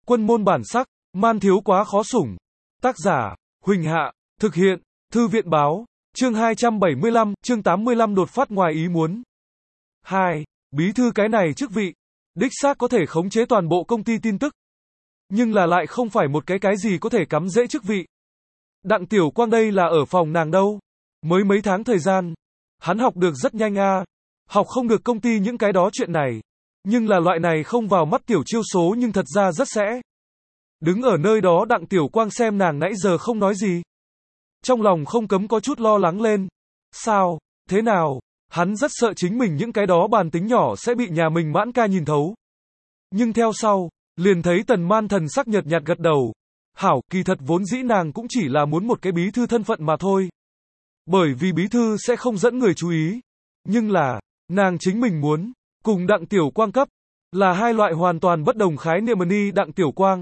Quân môn bản sắc, man thiếu quá khó sủng. Tác giả, Huỳnh Hạ, thực hiện, Thư viện báo, chương 275, chương 85 đột phát ngoài ý muốn. 2. Bí thư cái này chức vị, đích xác có thể khống chế toàn bộ công ty tin tức. Nhưng là lại không phải một cái gì có thể cắm dễ chức vị. Đặng Tiểu Quang đây là ở phòng nàng đâu. Mới mấy tháng thời gian, hắn học được rất nhanh a. Học không được công ty những cái đó chuyện này. Nhưng là loại này không vào mắt tiểu chiêu số nhưng thật ra rất sẽ. Đứng ở nơi đó Đặng Tiểu Quang xem nàng nãy giờ không nói gì. Trong lòng không cấm có chút lo lắng lên. Sao, thế nào, hắn rất sợ chính mình những cái đó bàn tính nhỏ sẽ bị nhà mình Mãn ca nhìn thấu. Nhưng theo sau, liền thấy Tần Man thần sắc nhợt nhạt gật đầu. Hảo, kỳ thật vốn dĩ nàng cũng chỉ là muốn một cái bí thư thân phận mà thôi. Bởi vì bí thư sẽ không dẫn người chú ý. Nhưng là, nàng chính mình muốn, cùng Đặng Tiểu Quang cấp, là hai loại hoàn toàn bất đồng khái niệm. Đặng Tiểu Quang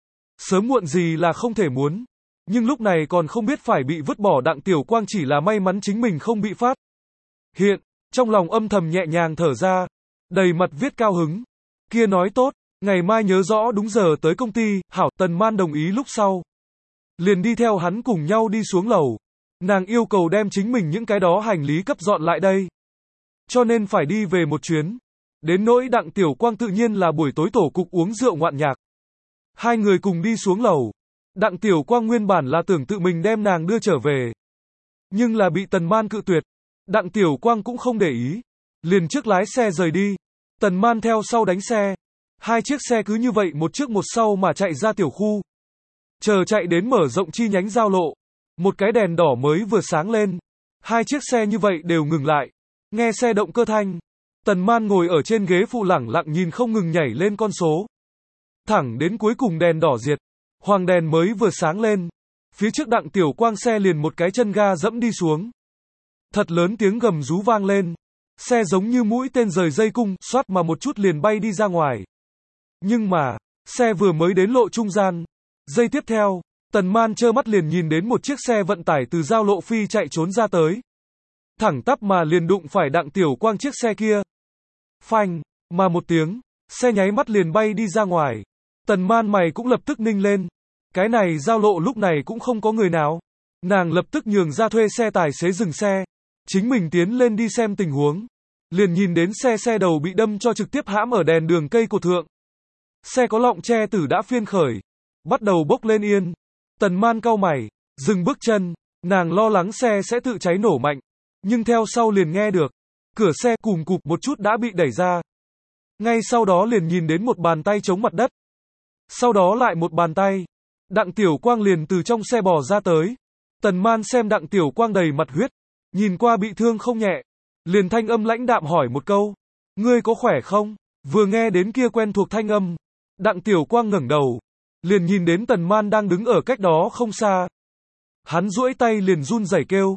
sớm muộn gì là không thể muốn. Nhưng lúc này còn không biết phải bị vứt bỏ. Đặng Tiểu Quang chỉ là may mắn chính mình không bị phát hiện, trong lòng âm thầm nhẹ nhàng thở ra, đầy mặt viết cao hứng. Kia nói tốt, ngày mai nhớ rõ đúng giờ tới công ty. Hảo, Tần Man đồng ý lúc sau, liền đi theo hắn cùng nhau đi xuống lầu. Nàng yêu cầu đem chính mình những cái đó hành lý cấp dọn lại đây, cho nên phải đi về một chuyến. Đến nỗi Đặng Tiểu Quang tự nhiên là buổi tối tổ cục uống rượu ngoạn nhạc. Hai người cùng đi xuống lầu. Đặng Tiểu Quang nguyên bản là tưởng tự mình đem nàng đưa trở về, nhưng là bị Tần Man cự tuyệt. Đặng Tiểu Quang cũng không để ý, liền trước lái xe rời đi. Tần Man theo sau đánh xe. Hai chiếc xe cứ như vậy một trước một sau mà chạy ra tiểu khu. Chờ chạy đến mở rộng chi nhánh giao lộ, một cái đèn đỏ mới vừa sáng lên. Hai chiếc xe như vậy đều ngừng lại. Nghe xe động cơ thanh, Tần Man ngồi ở trên ghế phụ lẳng lặng nhìn không ngừng nhảy lên con số. Thẳng đến cuối cùng đèn đỏ diệt, hoàng đèn mới vừa sáng lên. Phía trước Đặng Tiểu Quang xe liền một cái chân ga dẫm đi xuống. Thật lớn tiếng gầm rú vang lên. Xe giống như mũi tên rời dây cung, xoát mà một chút liền bay đi ra ngoài. Nhưng mà, xe vừa mới đến lộ trung gian, giây tiếp theo, Tần Man trơ mắt liền nhìn đến một chiếc xe vận tải từ giao lộ phi chạy trốn ra tới. Thẳng tắp mà liền đụng phải Đặng Tiểu Quang chiếc xe kia. Phanh, mà một tiếng, xe nháy mắt liền bay đi ra ngoài. Tần Man mày cũng lập tức ninh lên. Cái này giao lộ lúc này cũng không có người nào. Nàng lập tức nhường ra thuê xe tài xế dừng xe. Chính mình tiến lên đi xem tình huống. Liền nhìn đến xe đầu bị đâm cho trực tiếp hãm ở đèn đường cây cột thượng. Xe có lọng che tử đã phiên khởi, bắt đầu bốc lên yên. Tần Man cau mày, dừng bước chân. Nàng lo lắng xe sẽ tự cháy nổ mạnh. Nhưng theo sau liền nghe được cửa xe cùm cụp một chút đã bị đẩy ra. Ngay sau đó liền nhìn đến một bàn tay chống mặt đất. Sau đó lại một bàn tay. Đặng Tiểu Quang liền từ trong xe bò ra tới. Tần Man xem Đặng Tiểu Quang đầy mặt huyết, nhìn qua bị thương không nhẹ, liền thanh âm lãnh đạm hỏi một câu. Ngươi có khỏe không? Vừa nghe đến kia quen thuộc thanh âm, Đặng Tiểu Quang ngẩng đầu, liền nhìn đến Tần Man đang đứng ở cách đó không xa. Hắn duỗi tay liền run rẩy kêu.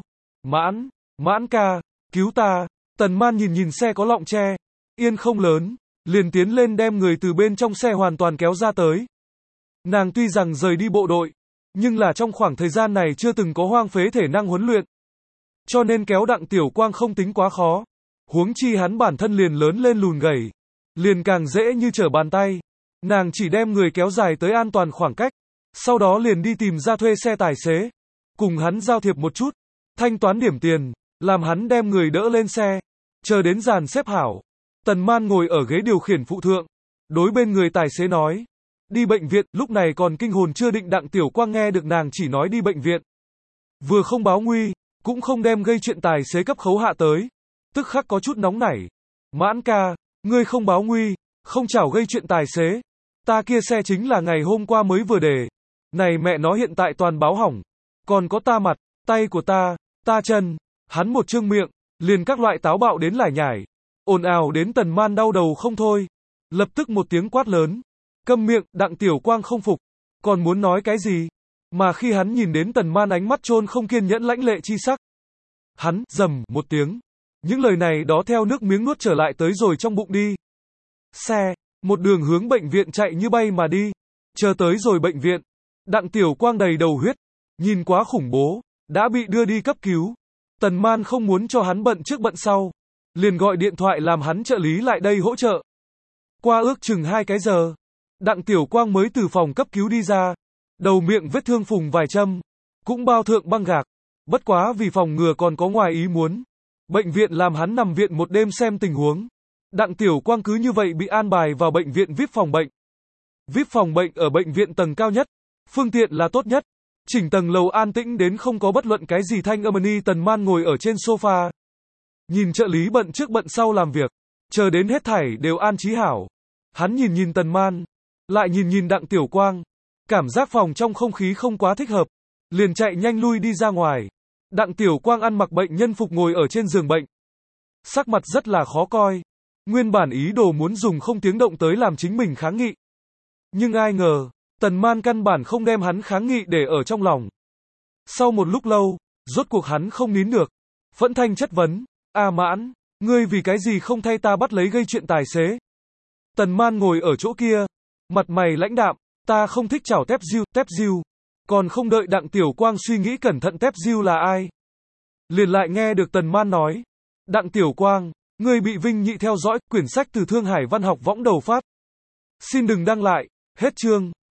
Mãn ca, cứu ta. Tần Man nhìn xe có lọng che, yên không lớn, liền tiến lên đem người từ bên trong xe hoàn toàn kéo ra tới. Nàng tuy rằng rời đi bộ đội, nhưng là trong khoảng thời gian này chưa từng có hoang phế thể năng huấn luyện. Cho nên kéo Đặng Tiểu Quang không tính quá khó. Huống chi hắn bản thân liền lớn lên lùn gầy, liền càng dễ như trở bàn tay. Nàng chỉ đem người kéo dài tới an toàn khoảng cách, sau đó liền đi tìm ra thuê xe tài xế, cùng hắn giao thiệp một chút, thanh toán điểm tiền, làm hắn đem người đỡ lên xe. Chờ đến dàn xếp hảo, Tần Man ngồi ở ghế điều khiển phụ thượng, đối bên người tài xế nói, đi bệnh viện. Lúc này còn kinh hồn chưa định Đặng Tiểu Quang nghe được nàng chỉ nói đi bệnh viện, vừa không báo nguy, cũng không đem gây chuyện tài xế cấp khấu hạ tới, tức khắc có chút nóng nảy. Mãn ca, ngươi không báo nguy, không chảo gây chuyện tài xế, ta kia xe chính là ngày hôm qua mới vừa để, này mẹ nó hiện tại toàn báo hỏng, còn có ta mặt, tay của ta chân. Hắn một trương miệng, liền các loại táo bạo đến lải nhải, ồn ào đến Tần Man đau đầu không thôi. Lập tức một tiếng quát lớn, câm miệng. Đặng Tiểu Quang không phục, còn muốn nói cái gì, mà khi hắn nhìn đến Tần Man ánh mắt trôn không kiên nhẫn lãnh lệ chi sắc, hắn rầm một tiếng, những lời này đó theo nước miếng nuốt trở lại tới rồi trong bụng đi. Xe một đường hướng bệnh viện chạy như bay mà đi. Chờ tới rồi bệnh viện, Đặng Tiểu Quang đầy đầu huyết, nhìn quá khủng bố, đã bị đưa đi cấp cứu. Tần Man không muốn cho hắn bận trước bận sau, liền gọi điện thoại làm hắn trợ lý lại đây hỗ trợ. Qua ước chừng 2 cái giờ, Đặng Tiểu Quang mới từ phòng cấp cứu đi ra, đầu miệng vết thương phùng vài châm, cũng bao thượng băng gạc. Bất quá vì phòng ngừa còn có ngoài ý muốn, bệnh viện làm hắn nằm viện một đêm xem tình huống. Đặng Tiểu Quang cứ như vậy bị an bài vào bệnh viện VIP phòng bệnh. VIP phòng bệnh ở bệnh viện tầng cao nhất, phương tiện là tốt nhất. Chỉnh tầng lầu an tĩnh đến không có bất luận cái gì thanh âm. Tần Man ngồi ở trên sofa, nhìn trợ lý bận trước bận sau làm việc, chờ đến hết thảy đều an trí hảo. Hắn nhìn nhìn Tần Man, lại nhìn nhìn Đặng Tiểu Quang, cảm giác phòng trong không khí không quá thích hợp, liền chạy nhanh lui đi ra ngoài. Đặng Tiểu Quang ăn mặc bệnh nhân phục ngồi ở trên giường bệnh, sắc mặt rất là khó coi. Nguyên bản ý đồ muốn dùng không tiếng động tới làm chính mình kháng nghị, nhưng ai ngờ, Tần Man căn bản không đem hắn kháng nghị để ở trong lòng. Sau một lúc lâu, rốt cuộc hắn không nín được, phẫn thanh chất vấn, "A Mãn, ngươi vì cái gì không thay ta bắt lấy gây chuyện tài xế?" Tần Man ngồi ở chỗ kia, mặt mày lãnh đạm, "Ta không thích chảo Tép Diêu." Còn không đợi Đặng Tiểu Quang suy nghĩ cẩn thận Tép Diêu là ai, liền lại nghe được Tần Man nói, "Đặng Tiểu Quang, ngươi bị Vinh Nhị theo dõi." Quyển sách từ Thương Hải Văn học võng đầu phát. Xin đừng đăng lại. Hết chương.